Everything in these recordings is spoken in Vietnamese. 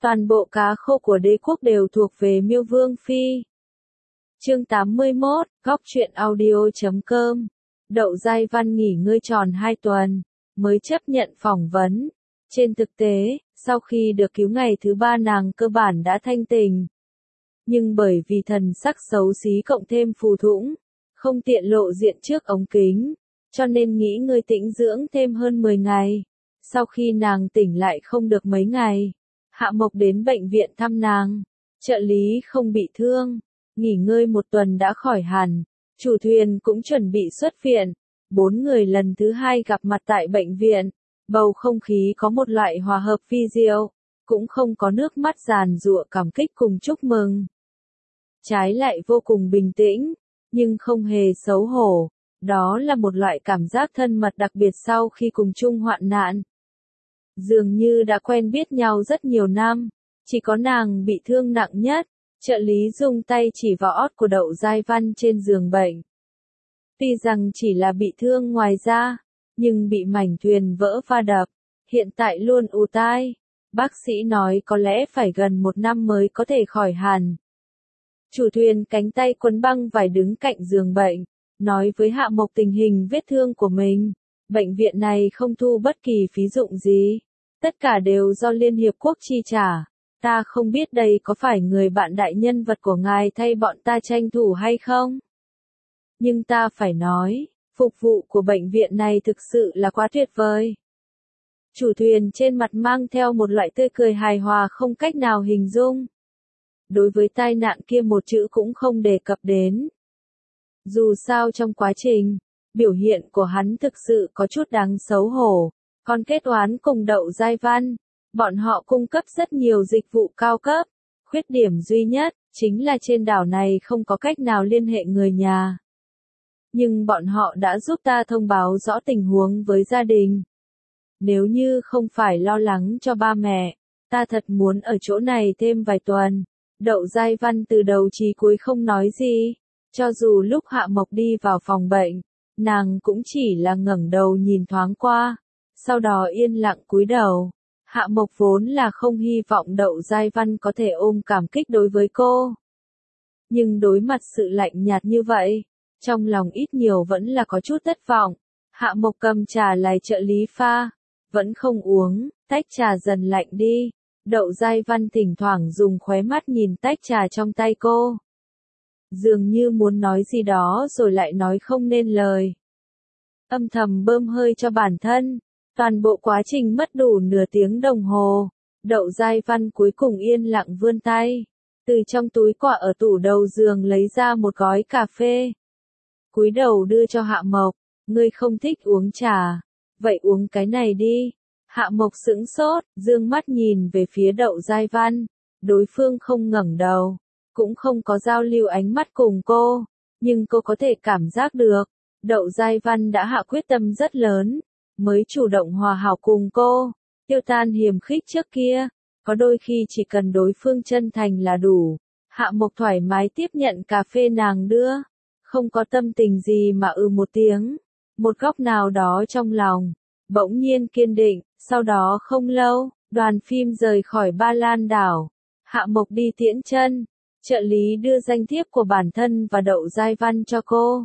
Toàn bộ cá khô của đế quốc đều thuộc về Miêu Vương Phi. Chương 81, Góc truyện audio.com. Đậu Giai Văn nghỉ ngơi tròn 2 tuần, mới chấp nhận phỏng vấn. Trên thực tế, sau khi được cứu ngày thứ 3 nàng cơ bản đã thanh tỉnh. Nhưng bởi vì thần sắc xấu xí cộng thêm phù thủng, không tiện lộ diện trước ống kính, cho nên nghỉ ngơi tĩnh dưỡng thêm hơn 10 ngày. Sau khi nàng tỉnh lại không được mấy ngày, Hạ Mộc đến bệnh viện thăm nàng. Trợ lý không bị thương, nghỉ ngơi 1 tuần đã khỏi hẳn, chủ thuyền cũng chuẩn bị xuất viện. 4 người lần thứ 2 gặp mặt tại bệnh viện, bầu không khí có một loại hòa hợp vi diệu, cũng không có nước mắt giàn giụa cảm kích cùng chúc mừng. Trái lại vô cùng bình tĩnh, nhưng không hề xấu hổ, đó là một loại cảm giác thân mật đặc biệt sau khi cùng chung hoạn nạn. Dường như đã quen biết nhau rất nhiều năm, chỉ có nàng bị thương nặng nhất. Trợ lý dùng tay chỉ vào ót của Đậu Giai Văn trên giường bệnh. Tuy rằng chỉ là bị thương ngoài da, nhưng bị mảnh thuyền vỡ va đập, hiện tại luôn ù tai. Bác sĩ nói có lẽ phải gần 1 năm mới có thể khỏi hẳn. Chủ thuyền cánh tay quấn băng vải đứng cạnh giường bệnh, nói với Hạ Mộc tình hình vết thương của mình. Bệnh viện này không thu bất kỳ phí dụng gì, tất cả đều do Liên Hiệp Quốc chi trả. Ta không biết đây có phải người bạn đại nhân vật của ngài thay bọn ta tranh thủ hay không? Nhưng ta phải nói, phục vụ của bệnh viện này thực sự là quá tuyệt vời. Chủ thuyền trên mặt mang theo một loại tươi cười hài hòa không cách nào hình dung. Đối với tai nạn kia một chữ cũng không đề cập đến. Dù sao trong quá trình, biểu hiện của hắn thực sự có chút đáng xấu hổ. Còn kết oán cùng Đậu Giai Văn, bọn họ cung cấp rất nhiều dịch vụ cao cấp. Khuyết điểm duy nhất, chính là trên đảo này không có cách nào liên hệ người nhà. Nhưng bọn họ đã giúp ta thông báo rõ tình huống với gia đình. Nếu như không phải lo lắng cho ba mẹ, ta thật muốn ở chỗ này thêm vài tuần. Đậu Giai Văn từ đầu chí cuối không nói gì. Cho dù lúc Hạ Mộc đi vào phòng bệnh, nàng cũng chỉ là ngẩng đầu nhìn thoáng qua, sau đó yên lặng cúi đầu. Hạ Mộc vốn là không hy vọng Đậu Giai Văn có thể ôm cảm kích đối với cô. Nhưng đối mặt sự lạnh nhạt như vậy, trong lòng ít nhiều vẫn là có chút thất vọng. Hạ Mộc cầm trà lại trợ lý pha, vẫn không uống, tách trà dần lạnh đi. Đậu Giai Văn thỉnh thoảng dùng khóe mắt nhìn tách trà trong tay cô. Dường như muốn nói gì đó rồi lại nói không nên lời. Âm thầm bơm hơi cho bản thân. Toàn bộ quá trình mất đủ nửa tiếng đồng hồ. Đậu Giai Văn cuối cùng yên lặng vươn tay. Từ trong túi quà ở tủ đầu giường lấy ra một gói cà phê. Cúi đầu đưa cho Hạ Mộc. Ngươi không thích uống trà. Vậy uống cái này đi. Hạ Mộc sững sốt, dương mắt nhìn về phía Đậu Giai Văn. Đối phương không ngẩng đầu, cũng không có giao lưu ánh mắt cùng cô. Nhưng cô có thể cảm giác được, Đậu Giai Văn đã hạ quyết tâm rất lớn, mới chủ động hòa hảo cùng cô, tiêu tan hiềm khích trước kia. Có đôi khi chỉ cần đối phương chân thành là đủ. Hạ Mộc thoải mái tiếp nhận cà phê nàng đưa, không có tâm tình gì mà một tiếng. Một góc nào đó trong lòng bỗng nhiên kiên định. Sau đó không lâu, đoàn phim rời khỏi Ba Lan đảo. Hạ Mộc đi tiễn chân. Trợ lý đưa danh thiếp của bản thân và Đậu Giai Văn cho cô.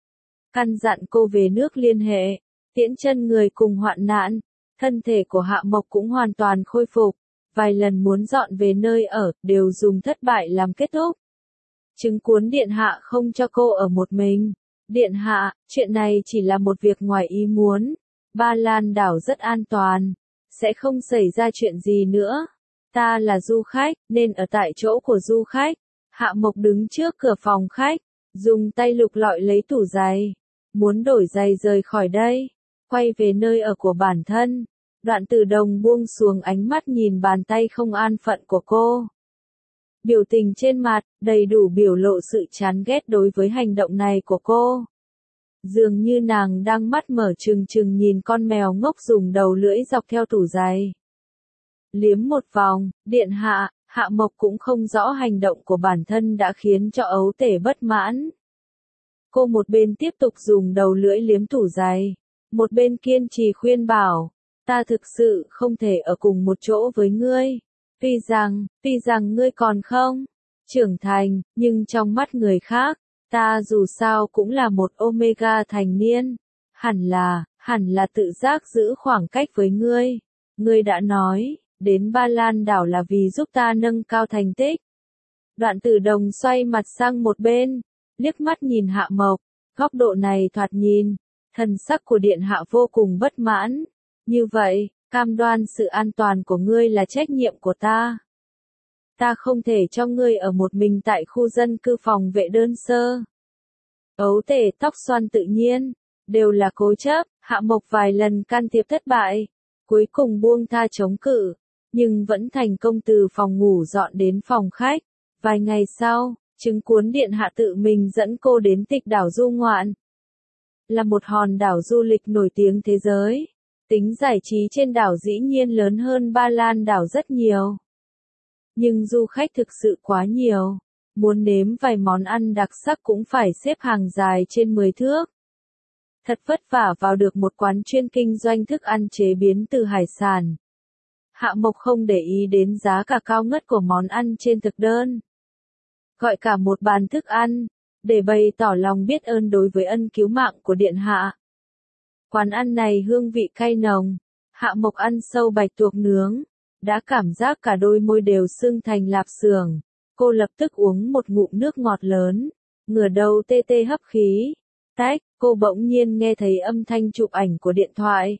Căn dặn cô về nước liên hệ. Tiễn chân người cùng hoạn nạn. Thân thể của Hạ Mộc cũng hoàn toàn khôi phục. Vài lần muốn dọn về nơi ở, đều dùng thất bại làm kết thúc. Chứng cuốn điện hạ không cho cô ở một mình. Điện hạ, chuyện này chỉ là một việc ngoài ý muốn. Ba Lan đảo rất an toàn, sẽ không xảy ra chuyện gì nữa. Ta là du khách, nên ở tại chỗ của du khách. Hạ Mộc đứng trước cửa phòng khách, dùng tay lục lọi lấy tủ giày. Muốn đổi giày rời khỏi đây, quay về nơi ở của bản thân. Đoạn Tử Đồng buông xuống ánh mắt nhìn bàn tay không an phận của cô. Biểu tình trên mặt, đầy đủ biểu lộ sự chán ghét đối với hành động này của cô. Dường như nàng đang mắt mở trừng trừng nhìn con mèo ngốc dùng đầu lưỡi dọc theo tủ giày. Liếm một vòng, điện hạ, Hạ Mộc cũng không rõ hành động của bản thân đã khiến cho ấu tể bất mãn. Cô một bên tiếp tục dùng đầu lưỡi liếm tủ giày, một bên kiên trì khuyên bảo, ta thực sự không thể ở cùng một chỗ với ngươi. Tuy rằng ngươi còn không trưởng thành, nhưng trong mắt người khác, ta dù sao cũng là một Omega thành niên. Hẳn là tự giác giữ khoảng cách với ngươi. Ngươi đã nói, đến Ba Lan đảo là vì giúp ta nâng cao thành tích. Đoạn Tử Đồng xoay mặt sang một bên, liếc mắt nhìn Hạ Mộc, góc độ này thoạt nhìn, thần sắc của điện hạ vô cùng bất mãn. Như vậy, cam đoan sự an toàn của ngươi là trách nhiệm của ta. Ta không thể cho ngươi ở một mình tại khu dân cư phòng vệ đơn sơ. Ấu Tể tóc xoăn tự nhiên, đều là cố chấp, Hạ Mộc vài lần can thiệp thất bại, cuối cùng buông tha chống cự, nhưng vẫn thành công từ phòng ngủ dọn đến phòng khách. Vài ngày sau, Chứng Cuốn điện hạ tự mình dẫn cô đến Tịch đảo du ngoạn. Là một hòn đảo du lịch nổi tiếng thế giới, tính giải trí trên đảo dĩ nhiên lớn hơn Ba Lan đảo rất nhiều. Nhưng du khách thực sự quá nhiều, muốn nếm vài món ăn đặc sắc cũng phải xếp hàng dài trên 10 thước. Thật vất vả vào được một quán chuyên kinh doanh thức ăn chế biến từ hải sản. Hạ Mộc không để ý đến giá cả cao ngất của món ăn trên thực đơn. Gọi cả một bàn thức ăn, để bày tỏ lòng biết ơn đối với ân cứu mạng của điện hạ. Quán ăn này hương vị cay nồng, Hạ Mộc ăn sâu bạch tuộc nướng, đã cảm giác cả đôi môi đều sưng thành lạp xưởng. Cô lập tức uống một ngụm nước ngọt lớn, ngửa đầu tê tê hấp khí. Tách, cô bỗng nhiên nghe thấy âm thanh chụp ảnh của điện thoại.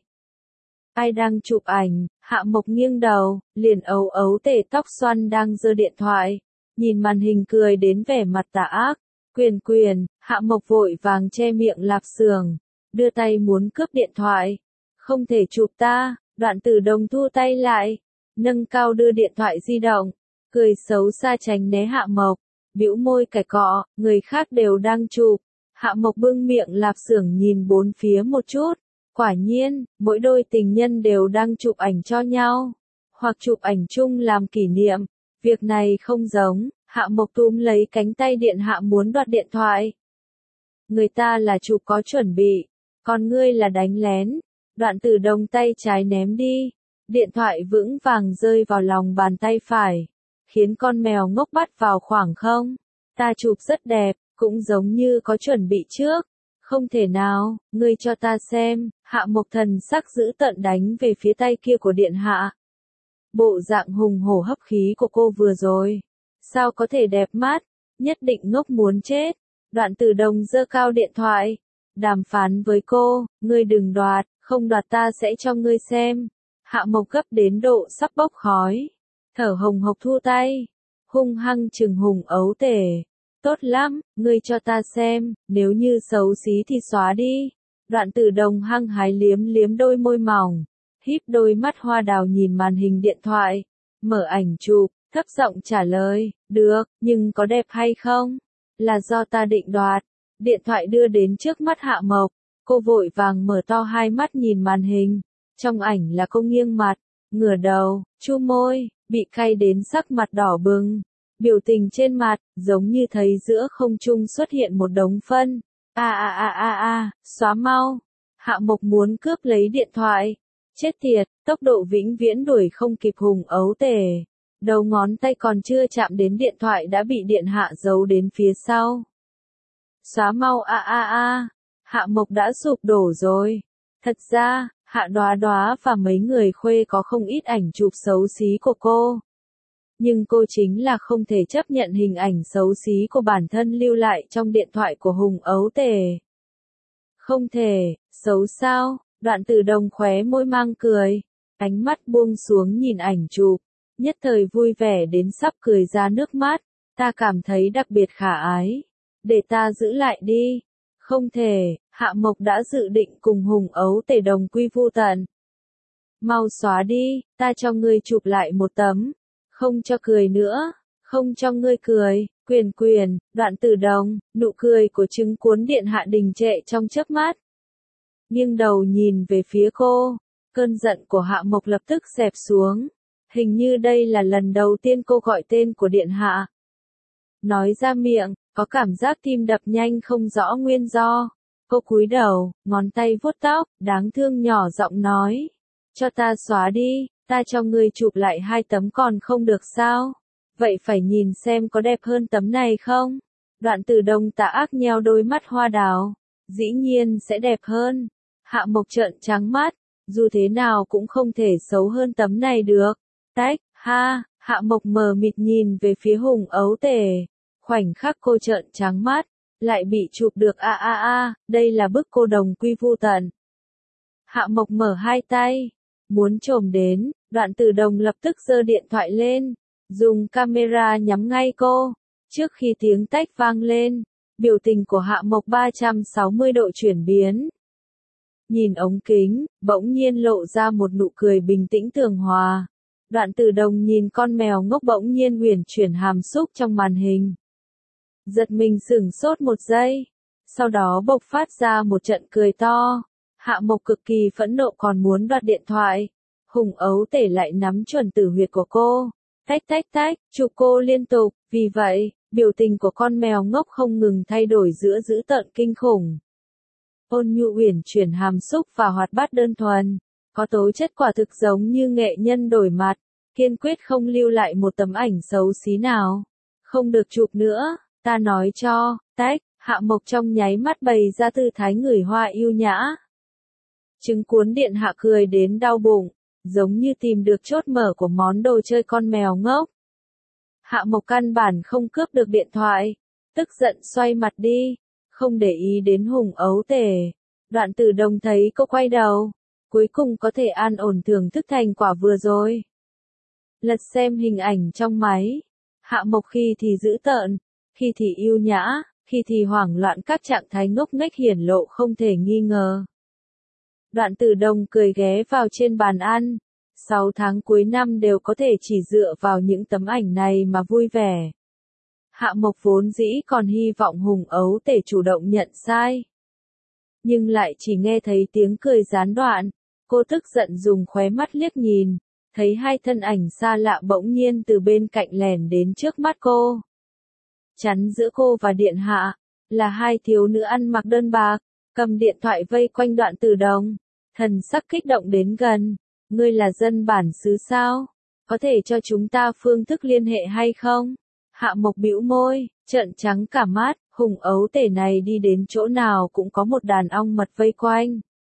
Ai đang chụp ảnh? Hạ Mộc nghiêng đầu, liền Ấu Tể tóc xoăn đang giơ điện thoại, nhìn màn hình cười đến vẻ mặt tà ác. Quyền, Hạ Mộc vội vàng che miệng lạp xưởng, đưa tay muốn cướp điện thoại. Không thể chụp ta, Đoạn Tử Đồng thu tay lại, nâng cao đưa điện thoại di động, cười xấu xa tránh né Hạ Mộc, bĩu môi cãi cọ, người khác đều đang chụp. Hạ Mộc bưng miệng lạp xưởng nhìn bốn phía một chút, quả nhiên, mỗi đôi tình nhân đều đang chụp ảnh cho nhau, hoặc chụp ảnh chung làm kỷ niệm. Việc này không giống, Hạ Mộc túm lấy cánh tay điện hạ muốn đoạt điện thoại. Người ta là chụp có chuẩn bị, còn ngươi là đánh lén. Đoạn Tử Đồng tay trái ném đi, điện thoại vững vàng rơi vào lòng bàn tay phải, khiến con mèo ngốc bắt vào khoảng không. Ta chụp rất đẹp, cũng giống như có chuẩn bị trước. Không thể nào, ngươi cho ta xem. Hạ Mộc thần sắc giữ tợn đánh về phía tay kia của điện hạ. Bộ dạng hùng hổ hấp khí của cô vừa rồi, sao có thể đẹp mắt, nhất định ngốc muốn chết. Đoạn Tử Đồng giơ cao điện thoại, đàm phán với cô, ngươi đừng đoạt, không đoạt ta sẽ cho ngươi xem. Hạ Mộc gấp đến độ sắp bốc khói, thở hồng hộc thu tay, hung hăng trừng Ấu Tể. Tốt lắm, ngươi cho ta xem, nếu như xấu xí thì xóa đi. Đoạn Tử Đồng hăng hái liếm đôi môi mỏng, híp đôi mắt hoa đào nhìn màn hình điện thoại, mở ảnh chụp, thấp giọng trả lời, được, nhưng có đẹp hay không? Là do ta định đoạt. Điện thoại đưa đến trước mắt Hạ Mộc, cô vội vàng mở to hai mắt nhìn màn hình. Trong ảnh là cô nghiêng mặt, ngửa đầu, chu môi, bị cay đến sắc mặt đỏ bừng. Biểu tình trên mặt, giống như thấy giữa không trung xuất hiện một đống phân. Xóa mau. Hạ Mộc muốn cướp lấy điện thoại. Chết tiệt, tốc độ vĩnh viễn đuổi không kịp Ấu Tể. Đầu ngón tay còn chưa chạm đến điện thoại đã bị điện hạ giấu đến phía sau. Xóa mau Hạ Mộc đã sụp đổ rồi. Thật ra, Hạ Đoá Đoá và mấy người khuê có không ít ảnh chụp xấu xí của cô. Nhưng cô chính là không thể chấp nhận hình ảnh xấu xí của bản thân lưu lại trong điện thoại của Ấu Tể. Không thể, xấu sao? Đoạn Tử Đồng khóe môi mang cười, ánh mắt buông xuống nhìn ảnh chụp, nhất thời vui vẻ đến sắp cười ra nước mắt. Ta cảm thấy đặc biệt khả ái, để ta giữ lại đi. Không thể, Hạ Mộc đã dự định cùng Ấu Tể đồng quy vu tận. Mau xóa đi, ta cho ngươi chụp lại một tấm. Không cho cười nữa, không cho ngươi cười. Quyền, Đoạn Tử Đồng, nụ cười của Chứng Cuốn điện hạ đình trệ trong chớp mắt. Nghiêng đầu nhìn về phía cô, cơn giận của Hạ Mộc lập tức xẹp xuống. Hình như đây là lần đầu tiên cô gọi tên của điện hạ. Nói ra miệng, có cảm giác tim đập nhanh không rõ nguyên do. Cô cúi đầu, ngón tay vuốt tóc, đáng thương nhỏ giọng nói. Cho ta xóa đi, Ta cho ngươi chụp lại 2 tấm còn không được sao? Vậy phải nhìn xem có đẹp hơn tấm này không? Đoạn Tử Đông tà ác nheo đôi mắt hoa đào. Dĩ nhiên sẽ đẹp hơn. Hạ Mộc trợn trắng mắt, dù thế nào cũng không thể xấu hơn tấm này được. Tách, ha, Hạ Mộc mờ mịt nhìn về phía Hùng Ấu Tể. Khoảnh khắc cô trợn trắng mắt, lại bị chụp được đây là bức cô đồng quy vu tận. Hạ Mộc mở 2 tay, muốn chồm đến, Đoạn Tử Đông lập tức giơ điện thoại lên, dùng camera nhắm ngay cô. Trước khi tiếng tách vang lên, biểu tình của Hạ Mộc 360 độ chuyển biến. Nhìn ống kính, bỗng nhiên lộ ra một nụ cười bình tĩnh tường hòa. Đoạn Tử Đông nhìn con mèo ngốc bỗng nhiên uyển chuyển hàm xúc trong màn hình. Giật mình sửng sốt một giây, sau đó bộc phát ra một trận cười to. Hạ Mộc cực kỳ phẫn nộ còn muốn đoạt điện thoại. Hùng Ấu Tể lại nắm chuẩn tử huyệt của cô. Tách tách tách, chụp cô liên tục, vì vậy, biểu tình của con mèo ngốc không ngừng thay đổi giữa dữ tợn kinh khủng. Ôn nhu uyển chuyển hàm xúc và hoạt bát đơn thuần, có tố chất quả thực giống như nghệ nhân đổi mặt, kiên quyết không lưu lại một tấm ảnh xấu xí nào. Không được chụp nữa, ta nói cho, tách, Hạ Mộc trong nháy mắt bày ra tư thái người hoa yêu nhã. Trứng cuốn điện hạ cười đến đau bụng, giống như tìm được chốt mở của món đồ chơi con mèo ngốc. Hạ Mộc căn bản không cướp được điện thoại, tức giận xoay mặt đi, không để ý đến Hùng Ấu Tể. Đoạn Tử Đông thấy cô quay đầu, cuối cùng có thể an ổn thưởng thức thành quả vừa rồi. Lật xem hình ảnh trong máy, Hạ Mộc khi thì dữ tợn, khi thì yêu nhã, khi thì hoảng loạn, các trạng thái ngốc nghếch hiển lộ không thể nghi ngờ. Đoạn Tử Đông cười ghé vào trên bàn ăn. 6 tháng cuối năm đều có thể chỉ dựa vào những tấm ảnh này mà vui vẻ. Hạ Mộc vốn dĩ còn hy vọng Hùng Ấu Tể chủ động nhận sai. Nhưng lại chỉ nghe thấy tiếng cười gián đoạn. Cô tức giận dùng khóe mắt liếc nhìn, thấy 2 thân ảnh xa lạ bỗng nhiên từ bên cạnh lèn đến trước mắt cô. Chắn giữa cô và điện hạ, là 2 thiếu nữ ăn mặc đơn bạc, cầm điện thoại vây quanh Đoạn Tử Đông. Thần sắc kích động đến gần. Ngươi là dân bản xứ sao? Có thể cho chúng ta phương thức liên hệ hay không? Hạ Mộc bĩu môi, trợn trắng cả mắt, Hùng Ấu Tể này đi đến chỗ nào cũng có một đàn ong mật vây quanh.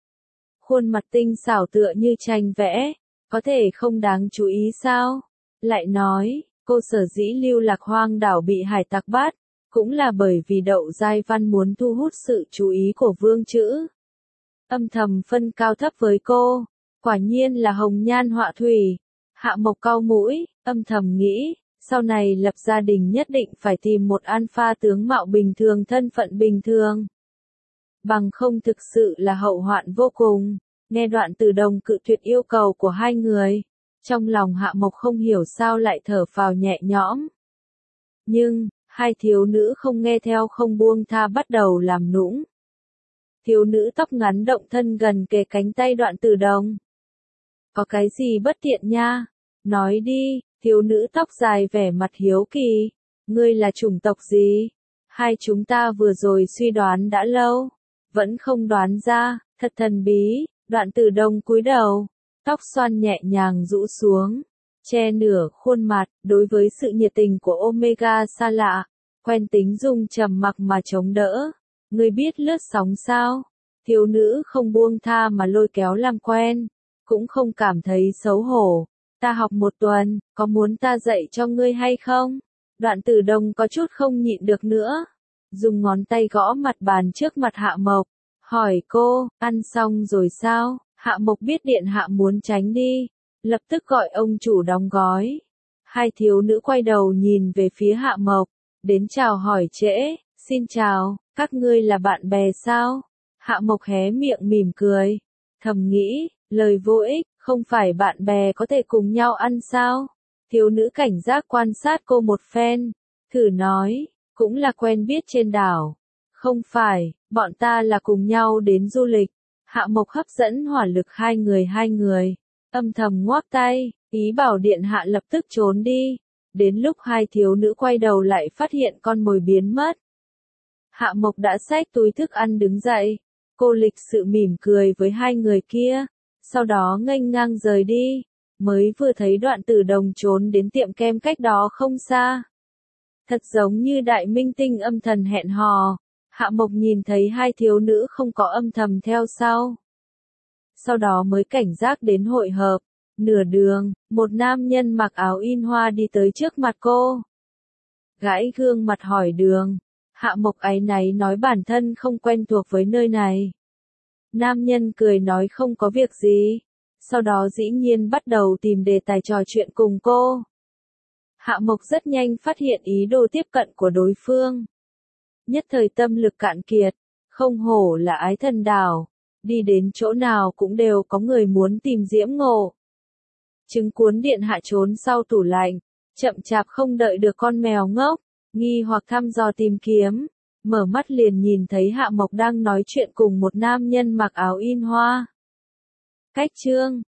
Khuôn mặt tinh xảo tựa như tranh vẽ, có thể không đáng chú ý sao? Lại nói, cô sở dĩ lưu lạc hoang đảo bị hải tặc bắt, cũng là bởi vì Đậu Giai Văn muốn thu hút sự chú ý của Vương Trữ. Âm thầm phân cao thấp với cô, quả nhiên là hồng nhan họa thủy. Hạ Mộc cau mũi, âm thầm nghĩ, sau này lập gia đình nhất định phải tìm một alpha tướng mạo bình thường, thân phận bình thường. Bằng không thực sự là hậu hoạn vô cùng. Nghe Đoạn Tử Đông cự tuyệt yêu cầu của 2 người, trong lòng Hạ Mộc không hiểu sao lại thở phào nhẹ nhõm. Nhưng, 2 thiếu nữ không nghe theo, không buông tha, bắt đầu làm nũng. Thiếu nữ tóc ngắn động thân gần kề cánh tay Đoạn Tử Đông. Có cái gì bất tiện nha? Nói đi, thiếu nữ tóc dài vẻ mặt hiếu kỳ. Ngươi là chủng tộc gì? 2 chúng ta vừa rồi suy đoán đã lâu, vẫn không đoán ra, thật thần bí. Đoạn Tử Đông cúi đầu, tóc xoăn nhẹ nhàng rũ xuống, che nửa khuôn mặt. Đối với sự nhiệt tình của Omega xa lạ, quen tính dùng trầm mặc mà chống đỡ. Ngươi biết lướt sóng sao? Thiếu nữ không buông tha mà lôi kéo làm quen, cũng không cảm thấy xấu hổ. Ta học 1 tuần, có muốn ta dạy cho ngươi hay không? Đoạn Tử Đông có chút không nhịn được nữa, dùng ngón tay gõ mặt bàn trước mặt Hạ Mộc, hỏi cô, ăn xong rồi sao? Hạ Mộc biết điện hạ muốn tránh đi, lập tức gọi ông chủ đóng gói. 2 thiếu nữ quay đầu nhìn về phía Hạ Mộc, đến chào hỏi trễ. Xin chào, các ngươi là bạn bè sao? Hạ Mộc hé miệng mỉm cười, thầm nghĩ, lời vô ích, không phải bạn bè có thể cùng nhau ăn sao? Thiếu nữ cảnh giác quan sát cô một phen, thử nói, cũng là quen biết trên đảo. Không phải, bọn ta là cùng nhau đến du lịch. Hạ Mộc hấp dẫn hỏa lực 2 người, âm thầm ngoác tay, ý bảo điện hạ lập tức trốn đi. Đến lúc 2 thiếu nữ quay đầu lại phát hiện con mồi biến mất. Hạ Mộc đã xách túi thức ăn đứng dậy, cô lịch sự mỉm cười với 2 người kia, sau đó nghênh ngang rời đi. mới vừa thấy Đoạn Tử Đồng trốn đến tiệm kem cách đó không xa. Thật giống như đại minh tinh âm thầm hẹn hò, Hạ Mộc nhìn thấy hai thiếu nữ không có âm thầm theo sau. Sau đó mới cảnh giác đến hội hợp. Nửa đường, một nam nhân mặc áo in hoa đi tới trước mặt cô. Gãi gương mặt hỏi đường. Hạ Mộc áy náy nói bản thân không quen thuộc với nơi này. Nam nhân cười nói không có việc gì. Sau đó dĩ nhiên bắt đầu tìm đề tài trò chuyện cùng cô. Hạ Mộc rất nhanh phát hiện ý đồ tiếp cận của đối phương. Nhất thời tâm lực cạn kiệt, không hổ là ái thần đảo. Đi đến chỗ nào cũng đều có người muốn tìm Diễm Ngộ. Trứng cuốn điện hạ trốn sau tủ lạnh, chậm chạp không đợi được con mèo ngốc, nghi hoặc thăm dò tìm kiếm, mở mắt liền nhìn thấy Hạ Mộc đang nói chuyện cùng một nam nhân mặc áo in hoa. Cách chương